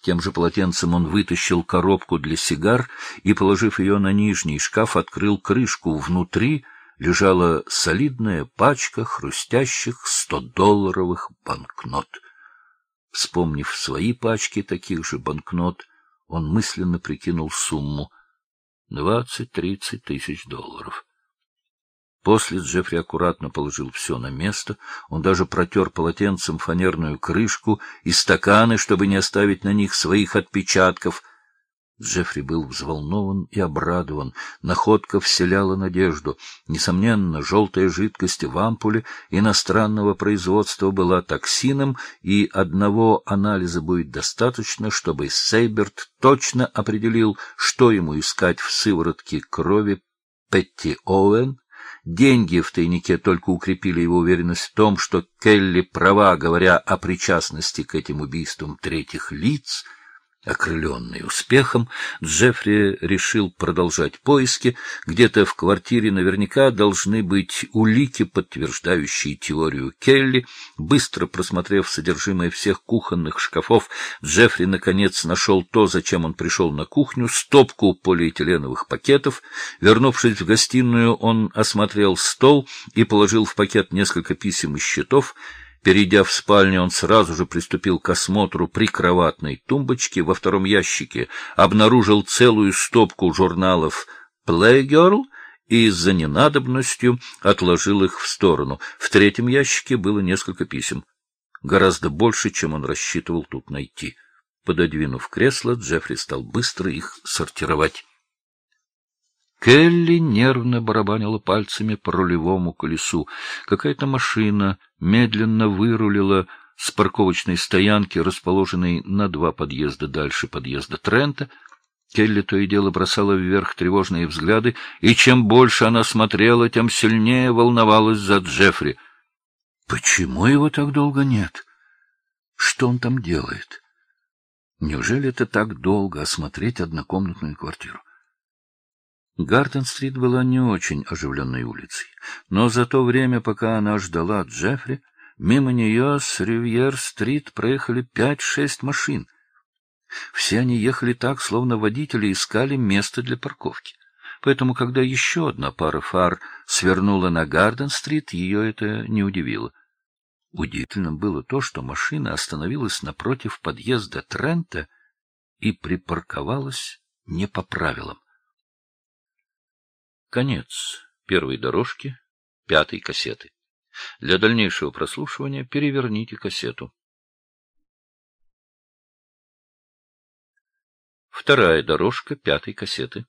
Тем же полотенцем он вытащил коробку для сигар и, положив ее на нижний шкаф, открыл крышку. Внутри лежала солидная пачка хрустящих 100-долларовых банкнот. Вспомнив свои пачки таких же банкнот, он мысленно прикинул сумму — 20-30 тысяч долларов. После Джеффри аккуратно положил все на место, он даже протер полотенцем фанерную крышку и стаканы, чтобы не оставить на них своих отпечатков. Джеффри был взволнован и обрадован. Находка вселяла надежду. Несомненно, желтая жидкость в ампуле иностранного производства была токсином, и одного анализа будет достаточно, чтобы Сейберт точно определил, что ему искать в сыворотке крови Петти Оуэн. Деньги в тайнике только укрепили его уверенность в том, что Келли права, говоря о причастности к этим убийствам третьих лиц. Окрыленный успехом, Джеффри решил продолжать поиски. Где-то в квартире наверняка должны быть улики, подтверждающие теорию Келли. Быстро просмотрев содержимое всех кухонных шкафов, Джеффри наконец нашел то, зачем он пришел на кухню — стопку полиэтиленовых пакетов. Вернувшись в гостиную, он осмотрел стол и положил в пакет несколько писем и счетов. Перейдя в спальню, он сразу же приступил к осмотру прикроватной тумбочки. Во втором ящике обнаружил целую стопку журналов Playgirl и за ненадобностью отложил их в сторону. В третьем ящике было несколько писем. Гораздо больше, чем он рассчитывал тут найти. Пододвинув кресло, Джеффри стал быстро их сортировать. Келли нервно барабанила пальцами по рулевому колесу. Какая-то машина медленно вырулила с парковочной стоянки, расположенной на 2 подъезда дальше подъезда Трента. Келли то и дело бросала вверх тревожные взгляды, и чем больше она смотрела, тем сильнее волновалась за Джеффри. Почему его так долго нет? Что он там делает? Неужели это так долго осмотреть однокомнатную квартиру? Гарден-стрит была не очень оживленной улицей, но за то время, пока она ждала Джеффри, мимо нее с Ривьер-стрит проехали 5-6 машин. Все они ехали так, словно водители искали место для парковки. Поэтому, когда еще одна пара фар свернула на Гарден-стрит, ее это не удивило. Удивительным было то, что машина остановилась напротив подъезда Трента и припарковалась не по правилам. Конец первой дорожки 5-й кассеты. Для дальнейшего прослушивания переверните кассету. Вторая дорожка 5-й кассеты.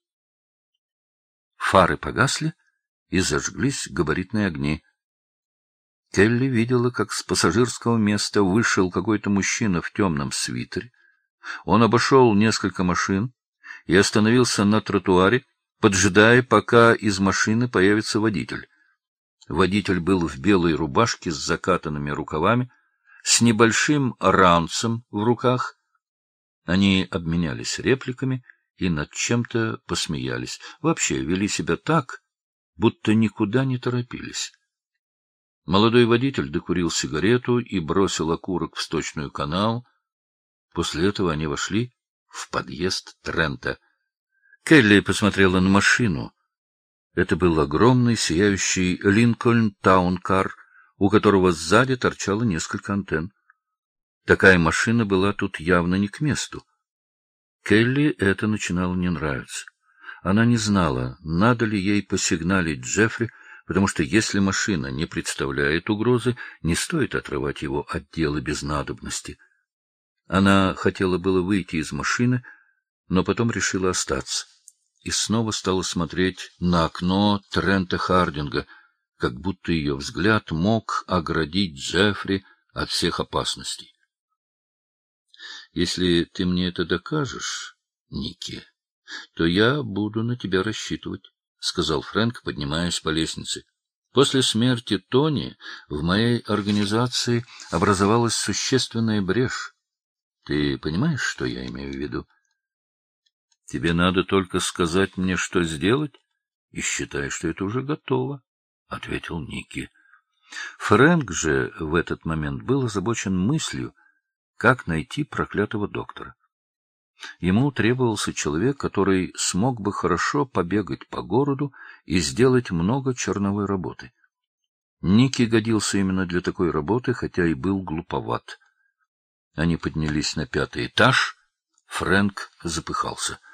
Фары погасли и зажглись габаритные огни. Келли видела, как с пассажирского места вышел какой-то мужчина в темном свитере. Он обошел несколько машин и остановился на тротуаре, поджидая, пока из машины появится водитель. Водитель был в белой рубашке с закатанными рукавами, с небольшим ранцем в руках. Они обменялись репликами и над чем-то посмеялись. Вообще вели себя так, будто никуда не торопились. Молодой водитель докурил сигарету и бросил окурок в сточную канаву. После этого они вошли в подъезд Трента. Келли посмотрела на машину. Это был огромный сияющий Линкольн Таункар, у которого сзади торчало несколько антенн. Такая машина была тут явно не к месту. Келли это начинало не нравиться. Она не знала, надо ли ей посигналить Джеффри, потому что если машина не представляет угрозы, не стоит отрывать его от дела без надобности. Она хотела было выйти из машины, но потом решила остаться. И снова стала смотреть на окно Трента Хардинга, как будто ее взгляд мог оградить Джеффри от всех опасностей. — Если ты мне это докажешь, Никки, то я буду на тебя рассчитывать, — сказал Фрэнк, поднимаясь по лестнице. После смерти Тони в моей организации образовалась существенная брешь. Ты понимаешь, что я имею в виду? — Тебе надо только сказать мне, что сделать, и считай, что это уже готово, — ответил Никки. Фрэнк же в этот момент был озабочен мыслью, как найти проклятого доктора. Ему требовался человек, который смог бы хорошо побегать по городу и сделать много черновой работы. Ники годился именно для такой работы, хотя и был глуповат. Они поднялись на 5-й этаж. Фрэнк запыхался.